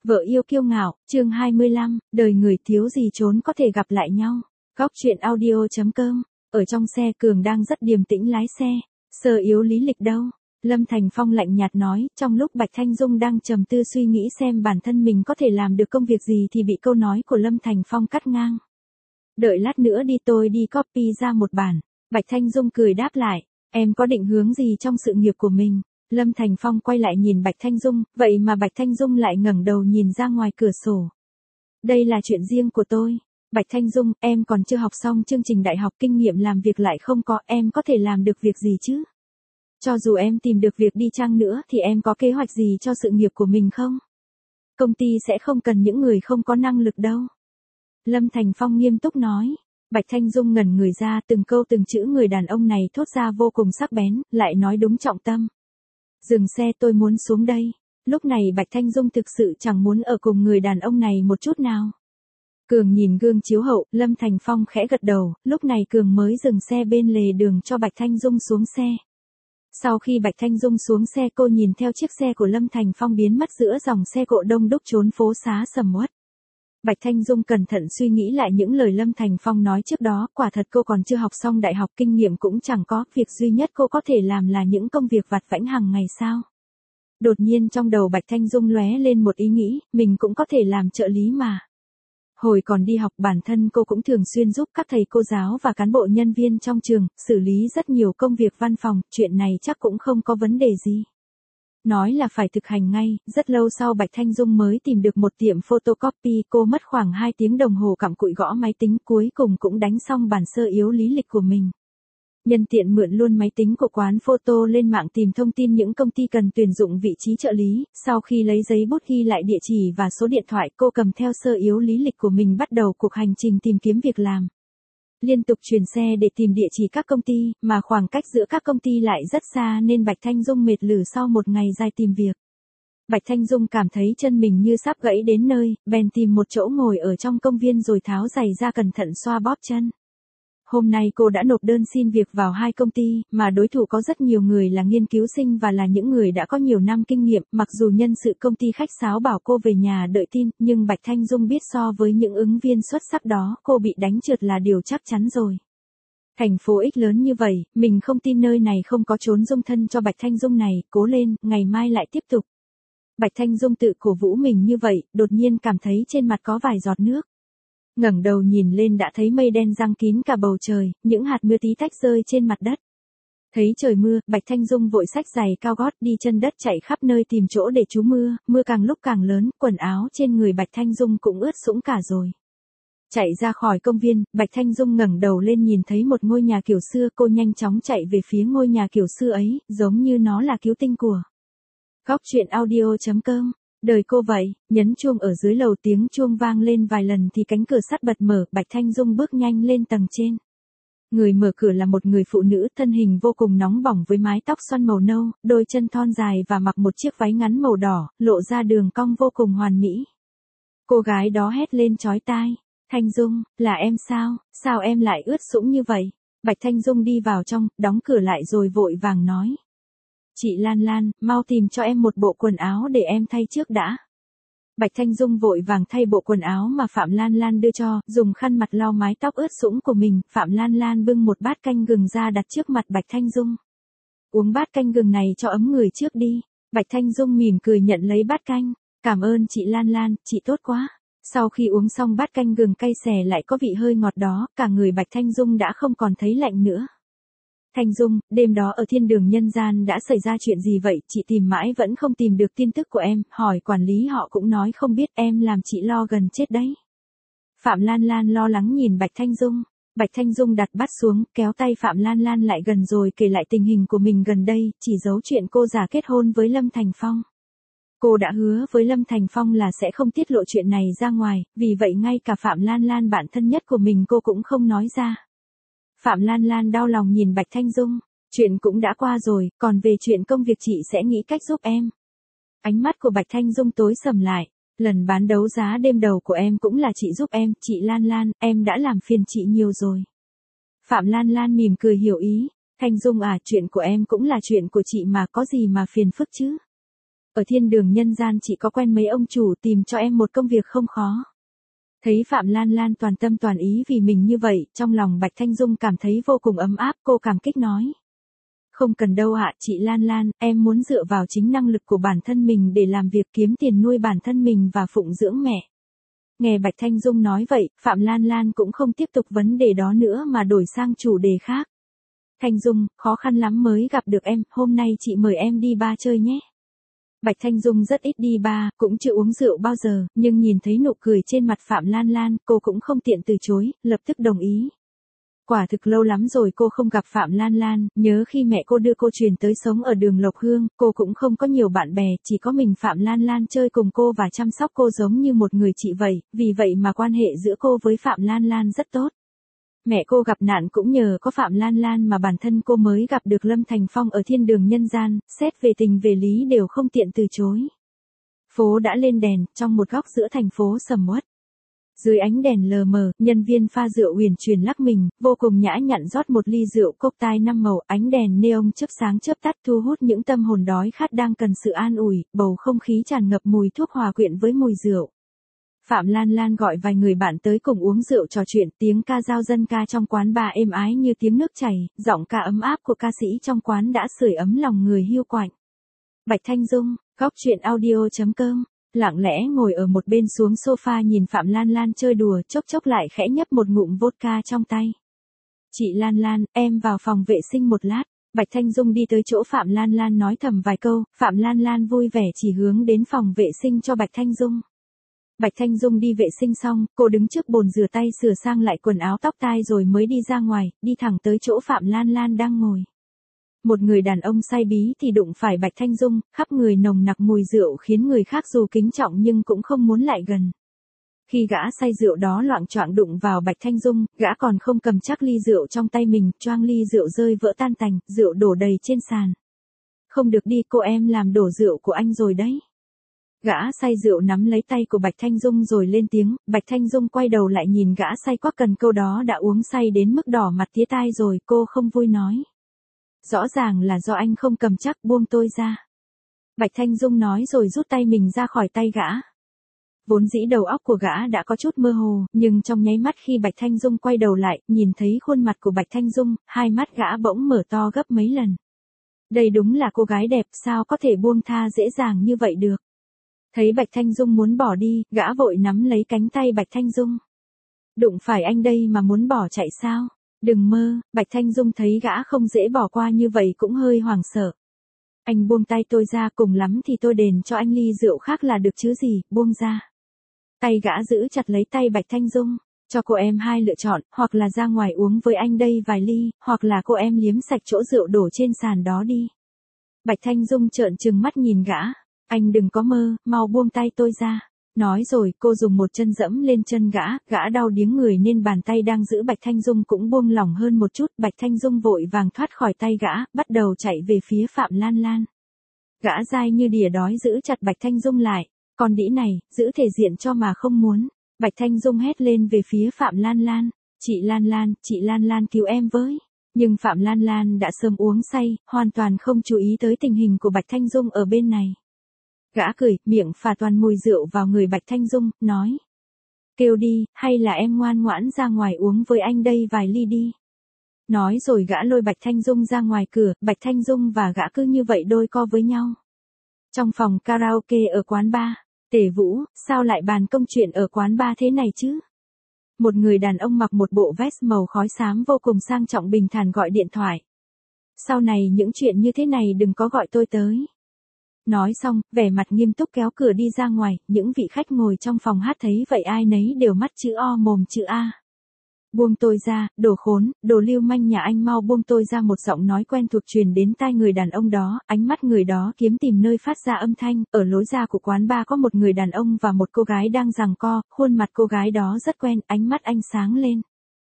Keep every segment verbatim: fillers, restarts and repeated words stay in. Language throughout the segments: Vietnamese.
Vợ yêu kiêu ngạo, chương hai mươi lăm, đời người thiếu gì trốn có thể gặp lại nhau. Góc truyện audio chấm com. Ở trong xe Cường đang rất điềm tĩnh lái xe. Sơ yếu lý lịch đâu? Lâm Thành Phong lạnh nhạt nói, trong lúc Bạch Thanh Dung đang trầm tư suy nghĩ xem bản thân mình có thể làm được công việc gì thì bị câu nói của Lâm Thành Phong cắt ngang. Đợi lát nữa đi, tôi đi copy ra một bản. Bạch Thanh Dung cười đáp lại, em có định hướng gì trong sự nghiệp của mình? Lâm Thành Phong quay lại nhìn Bạch Thanh Dung, vậy mà Bạch Thanh Dung lại ngẩng đầu nhìn ra ngoài cửa sổ. Đây là chuyện riêng của tôi. Bạch Thanh Dung, em còn chưa học xong chương trình đại học, kinh nghiệm làm việc lại không có, em có thể làm được việc gì chứ? Cho dù em tìm được việc đi chăng nữa thì em có kế hoạch gì cho sự nghiệp của mình không? Công ty sẽ không cần những người không có năng lực đâu. Lâm Thành Phong nghiêm túc nói. Bạch Thanh Dung ngẩn người ra, từng câu từng chữ người đàn ông này thốt ra vô cùng sắc bén, lại nói đúng trọng tâm. Dừng xe, tôi muốn xuống đây. Lúc này Bạch Thanh Dung thực sự chẳng muốn ở cùng người đàn ông này một chút nào. Cường nhìn gương chiếu hậu, Lâm Thành Phong khẽ gật đầu, lúc này Cường mới dừng xe bên lề đường cho Bạch Thanh Dung xuống xe. Sau khi Bạch Thanh Dung xuống xe, cô nhìn theo chiếc xe của Lâm Thành Phong biến mất giữa dòng xe cộ đông đúc trốn phố xá sầm uất. Bạch Thanh Dung cẩn thận suy nghĩ lại những lời Lâm Thành Phong nói trước đó, quả thật cô còn chưa học xong đại học, kinh nghiệm cũng chẳng có, việc duy nhất cô có thể làm là những công việc vặt vãnh hàng ngày sao. Đột nhiên trong đầu Bạch Thanh Dung lóe lên một ý nghĩ, mình cũng có thể làm trợ lý mà. Hồi còn đi học, bản thân cô cũng thường xuyên giúp các thầy cô giáo và cán bộ nhân viên trong trường, xử lý rất nhiều công việc văn phòng, chuyện này chắc cũng không có vấn đề gì. Nói là phải thực hành ngay, rất lâu sau Bạch Thanh Dung mới tìm được một tiệm photocopy, cô mất khoảng hai tiếng đồng hồ cặm cụi gõ máy tính, cuối cùng cũng đánh xong bản sơ yếu lý lịch của mình. Nhân tiện mượn luôn máy tính của quán photo lên mạng tìm thông tin những công ty cần tuyển dụng vị trí trợ lý, sau khi lấy giấy bút ghi lại địa chỉ và số điện thoại, cô cầm theo sơ yếu lý lịch của mình bắt đầu cuộc hành trình tìm kiếm việc làm. Liên tục chuyển xe để tìm địa chỉ các công ty, mà khoảng cách giữa các công ty lại rất xa nên Bạch Thanh Dung mệt lử sau một ngày dài tìm việc. Bạch Thanh Dung cảm thấy chân mình như sắp gãy đến nơi, bèn tìm một chỗ ngồi ở trong công viên rồi tháo giày ra cẩn thận xoa bóp chân. Hôm nay cô đã nộp đơn xin việc vào hai công ty, mà đối thủ có rất nhiều người là nghiên cứu sinh và là những người đã có nhiều năm kinh nghiệm, mặc dù nhân sự công ty khách sáo bảo cô về nhà đợi tin, nhưng Bạch Thanh Dung biết so với những ứng viên xuất sắc đó, cô bị đánh trượt là điều chắc chắn rồi. Thành phố X lớn như vậy, mình không tin nơi này không có chốn dung thân cho Bạch Thanh Dung này, cố lên, ngày mai lại tiếp tục. Bạch Thanh Dung tự cổ vũ mình như vậy, đột nhiên cảm thấy trên mặt có vài giọt nước. Ngẩng đầu nhìn lên đã thấy mây đen giăng kín cả bầu trời, những hạt mưa tí tách rơi trên mặt đất. Thấy trời mưa, Bạch Thanh Dung vội xách giày cao gót đi chân đất chạy khắp nơi tìm chỗ để trú mưa, mưa càng lúc càng lớn, quần áo trên người Bạch Thanh Dung cũng ướt sũng cả rồi. Chạy ra khỏi công viên, Bạch Thanh Dung ngẩng đầu lên nhìn thấy một ngôi nhà kiểu xưa, cô nhanh chóng chạy về phía ngôi nhà kiểu xưa ấy, giống như nó là cứu tinh của. Góc truyện audio chấm com. Đời cô vậy, nhấn chuông ở dưới lầu, tiếng chuông vang lên vài lần thì cánh cửa sắt bật mở, Bạch Thanh Dung bước nhanh lên tầng trên. Người mở cửa là một người phụ nữ, thân hình vô cùng nóng bỏng với mái tóc xoăn màu nâu, đôi chân thon dài và mặc một chiếc váy ngắn màu đỏ, lộ ra đường cong vô cùng hoàn mỹ. Cô gái đó hét lên chói tai, Thanh Dung, là em sao, sao em lại ướt sũng như vậy? Bạch Thanh Dung đi vào trong, đóng cửa lại rồi vội vàng nói. Chị Lan Lan, mau tìm cho em một bộ quần áo để em thay trước đã. Bạch Thanh Dung vội vàng thay bộ quần áo mà Phạm Lan Lan đưa cho, dùng khăn mặt lau mái tóc ướt sũng của mình, Phạm Lan Lan bưng một bát canh gừng ra đặt trước mặt Bạch Thanh Dung. Uống bát canh gừng này cho ấm người trước đi. Bạch Thanh Dung mỉm cười nhận lấy bát canh, cảm ơn chị Lan Lan, chị tốt quá. Sau khi uống xong bát canh gừng cay xè lại có vị hơi ngọt đó, cả người Bạch Thanh Dung đã không còn thấy lạnh nữa. Thanh Dung, đêm đó ở thiên đường nhân gian đã xảy ra chuyện gì vậy, chị tìm mãi vẫn không tìm được tin tức của em, hỏi quản lý họ cũng nói không biết, em làm chị lo gần chết đấy. Phạm Lan Lan lo lắng nhìn Bạch Thanh Dung, Bạch Thanh Dung đặt bát xuống, kéo tay Phạm Lan Lan lại gần rồi kể lại tình hình của mình gần đây, chỉ giấu chuyện cô già kết hôn với Lâm Thành Phong. Cô đã hứa với Lâm Thành Phong là sẽ không tiết lộ chuyện này ra ngoài, vì vậy ngay cả Phạm Lan Lan bạn thân nhất của mình cô cũng không nói ra. Phạm Lan Lan đau lòng nhìn Bạch Thanh Dung, chuyện cũng đã qua rồi, còn về chuyện công việc chị sẽ nghĩ cách giúp em. Ánh mắt của Bạch Thanh Dung tối sầm lại, lần bán đấu giá đêm đầu của em cũng là chị giúp em, chị Lan Lan, em đã làm phiền chị nhiều rồi. Phạm Lan Lan mỉm cười hiểu ý, Thanh Dung à, chuyện của em cũng là chuyện của chị mà, có gì mà phiền phức chứ. Ở thiên đường nhân gian chỉ có quen mấy ông chủ tìm cho em một công việc không khó. Thấy Phạm Lan Lan toàn tâm toàn ý vì mình như vậy, trong lòng Bạch Thanh Dung cảm thấy vô cùng ấm áp, cô cảm kích nói. Không cần đâu ạ, chị Lan Lan, em muốn dựa vào chính năng lực của bản thân mình để làm việc kiếm tiền nuôi bản thân mình và phụng dưỡng mẹ. Nghe Bạch Thanh Dung nói vậy, Phạm Lan Lan cũng không tiếp tục vấn đề đó nữa mà đổi sang chủ đề khác. Thanh Dung, khó khăn lắm mới gặp được em, hôm nay chị mời em đi bar chơi nhé. Bạch Thanh Dung rất ít đi bar, cũng chưa uống rượu bao giờ, nhưng nhìn thấy nụ cười trên mặt Phạm Lan Lan, cô cũng không tiện từ chối, lập tức đồng ý. Quả thực lâu lắm rồi cô không gặp Phạm Lan Lan, nhớ khi mẹ cô đưa cô chuyển tới sống ở đường Lộc Hương, cô cũng không có nhiều bạn bè, chỉ có mình Phạm Lan Lan chơi cùng cô và chăm sóc cô giống như một người chị vậy, vì vậy mà quan hệ giữa cô với Phạm Lan Lan rất tốt. Mẹ cô gặp nạn cũng nhờ có Phạm Lan Lan mà bản thân cô mới gặp được Lâm Thành Phong ở thiên đường nhân gian, xét về tình về lý đều không tiện từ chối. Phố đã lên đèn, trong một góc giữa thành phố sầm uất. Dưới ánh đèn lờ mờ, nhân viên pha rượu uyển chuyển lắc mình, vô cùng nhã nhặn rót một ly rượu cốc tai năm màu, ánh đèn neon chớp sáng chớp tắt thu hút những tâm hồn đói khát đang cần sự an ủi, bầu không khí tràn ngập mùi thuốc hòa quyện với mùi rượu. Phạm Lan Lan gọi vài người bạn tới cùng uống rượu trò chuyện, tiếng ca dao dân ca trong quán bar êm ái như tiếng nước chảy, giọng ca ấm áp của ca sĩ trong quán đã sưởi ấm lòng người hiu quạnh. Bạch Thanh Dung, góc truyện audio chấm com, lặng lẽ ngồi ở một bên xuống sofa nhìn Phạm Lan Lan chơi đùa, chốc chốc lại khẽ nhấp một ngụm vodka trong tay. Chị Lan Lan, em vào phòng vệ sinh một lát. Bạch Thanh Dung đi tới chỗ Phạm Lan Lan nói thầm vài câu, Phạm Lan Lan vui vẻ chỉ hướng đến phòng vệ sinh cho Bạch Thanh Dung. Bạch Thanh Dung đi vệ sinh xong, cô đứng trước bồn rửa tay sửa sang lại quần áo tóc tai rồi mới đi ra ngoài, đi thẳng tới chỗ Phạm Lan Lan đang ngồi. Một người đàn ông say bí thì đụng phải Bạch Thanh Dung, khắp người nồng nặc mùi rượu khiến người khác dù kính trọng nhưng cũng không muốn lại gần. Khi gã say rượu đó loạng choạng đụng vào Bạch Thanh Dung, gã còn không cầm chắc ly rượu trong tay mình, choang ly rượu rơi vỡ tan tành, rượu đổ đầy trên sàn. Không được đi, cô em làm đổ rượu của anh rồi đấy. Gã say rượu nắm lấy tay của Bạch Thanh Dung rồi lên tiếng, Bạch Thanh Dung quay đầu lại nhìn gã say quắc cần câu đó đã uống say đến mức đỏ mặt tía tai rồi, cô không vui nói. Rõ ràng là do anh không cầm chắc, buông tôi ra. Bạch Thanh Dung nói rồi rút tay mình ra khỏi tay gã. Vốn dĩ đầu óc của gã đã có chút mơ hồ, nhưng trong nháy mắt khi Bạch Thanh Dung quay đầu lại, nhìn thấy khuôn mặt của Bạch Thanh Dung, hai mắt gã bỗng mở to gấp mấy lần. Đây đúng là cô gái đẹp, sao có thể buông tha dễ dàng như vậy được. Thấy Bạch Thanh Dung muốn bỏ đi, gã vội nắm lấy cánh tay Bạch Thanh Dung. Đụng phải anh đây mà muốn bỏ chạy sao? Đừng mơ, Bạch Thanh Dung thấy gã không dễ bỏ qua như vậy cũng hơi hoảng sợ. Anh buông tay tôi ra, cùng lắm thì tôi đền cho anh ly rượu khác là được chứ gì, buông ra. Tay gã giữ chặt lấy tay Bạch Thanh Dung, cho cô em hai lựa chọn, hoặc là ra ngoài uống với anh đây vài ly, hoặc là cô em liếm sạch chỗ rượu đổ trên sàn đó đi. Bạch Thanh Dung trợn trừng mắt nhìn gã, anh đừng có mơ, mau buông tay tôi ra. Nói rồi cô dùng một chân dẫm lên chân gã, gã đau điếng người nên bàn tay đang giữ Bạch Thanh Dung cũng buông lỏng hơn một chút, Bạch Thanh Dung vội vàng thoát khỏi tay gã, bắt đầu chạy về phía Phạm Lan Lan. Gã dai như đỉa đói giữ chặt Bạch Thanh Dung lại, con đĩ này, giữ thể diện cho mà không muốn. Bạch Thanh Dung hét lên về phía Phạm Lan Lan, chị Lan Lan, chị Lan Lan cứu em với. Nhưng Phạm Lan Lan đã sớm uống say, hoàn toàn không chú ý tới tình hình của Bạch Thanh Dung ở bên này. Gã cười, miệng phả toàn mùi rượu vào người Bạch Thanh Dung, nói. Kêu đi, hay là em ngoan ngoãn ra ngoài uống với anh đây vài ly đi. Nói rồi gã lôi Bạch Thanh Dung ra ngoài cửa, Bạch Thanh Dung và gã cứ như vậy đôi co với nhau. Trong phòng karaoke ở quán bar, Tề Vũ, sao lại bàn công chuyện ở quán bar thế này chứ? Một người đàn ông mặc một bộ vest màu khói xám vô cùng sang trọng bình thản gọi điện thoại. Sau này những chuyện như thế này đừng có gọi tôi tới. Nói xong, vẻ mặt nghiêm túc kéo cửa đi ra ngoài, những vị khách ngồi trong phòng hát thấy vậy ai nấy đều mắt chữ O mồm chữ A. Buông tôi ra, đồ khốn, đồ lưu manh nhà anh mau buông tôi ra, một giọng nói quen thuộc truyền đến tai người đàn ông đó, ánh mắt người đó kiếm tìm nơi phát ra âm thanh, ở lối ra của quán bar có một người đàn ông và một cô gái đang giằng co, khuôn mặt cô gái đó rất quen, ánh mắt anh sáng lên.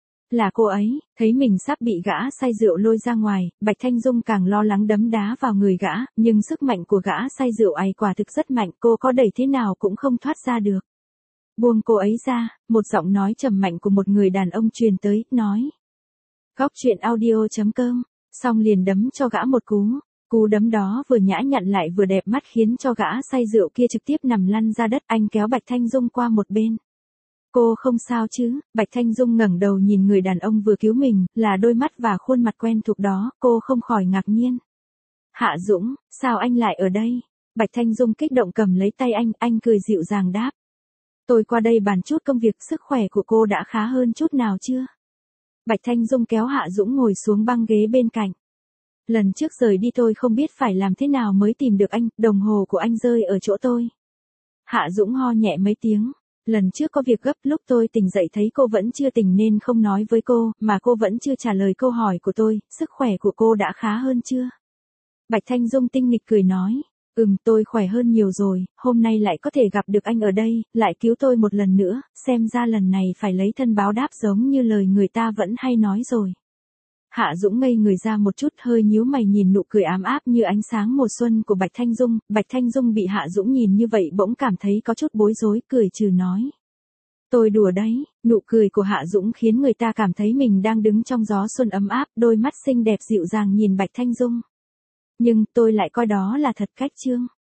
Là cô ấy, thấy mình sắp bị gã say rượu lôi ra ngoài, Bạch Thanh Dung càng lo lắng đấm đá vào người gã, nhưng sức mạnh của gã say rượu ấy quả thực rất mạnh, cô có đẩy thế nào cũng không thoát ra được. Buông cô ấy ra, một giọng nói trầm mạnh của một người đàn ông truyền tới, nói. Góc truyện audio chấm com, xong liền đấm cho gã một cú. Cú đấm đó vừa nhã nhặn lại vừa đẹp mắt khiến cho gã say rượu kia trực tiếp nằm lăn ra đất. Anh kéo Bạch Thanh Dung qua một bên. Cô không sao chứ? Bạch Thanh Dung ngẩng đầu nhìn người đàn ông vừa cứu mình, là đôi mắt và khuôn mặt quen thuộc đó, cô không khỏi ngạc nhiên. Hạ Dũng, sao anh lại ở đây? Bạch Thanh Dung kích động cầm lấy tay anh, anh cười dịu dàng đáp. Tôi qua đây bàn chút công việc, sức khỏe của cô đã khá hơn chút nào chưa? Bạch Thanh Dung kéo Hạ Dũng ngồi xuống băng ghế bên cạnh. Lần trước rời đi tôi không biết phải làm thế nào mới tìm được anh, đồng hồ của anh rơi ở chỗ tôi. Hạ Dũng ho nhẹ mấy tiếng. Lần trước có việc gấp, lúc tôi tỉnh dậy thấy cô vẫn chưa tỉnh nên không nói với cô, mà cô vẫn chưa trả lời câu hỏi của tôi, sức khỏe của cô đã khá hơn chưa? Bạch Thanh Dung tinh nghịch cười nói, ừm tôi khỏe hơn nhiều rồi, hôm nay lại có thể gặp được anh ở đây, lại cứu tôi một lần nữa, xem ra lần này phải lấy thân báo đáp giống như lời người ta vẫn hay nói rồi. Hạ Dũng ngây người ra một chút, hơi nhíu mày nhìn nụ cười ám áp như ánh sáng mùa xuân của Bạch Thanh Dung. Bạch Thanh Dung bị Hạ Dũng nhìn như vậy bỗng cảm thấy có chút bối rối, cười trừ nói. Tôi đùa đấy. Nụ cười của Hạ Dũng khiến người ta cảm thấy mình đang đứng trong gió xuân ấm áp, đôi mắt xinh đẹp dịu dàng nhìn Bạch Thanh Dung. Nhưng tôi lại coi đó là thật cách trương.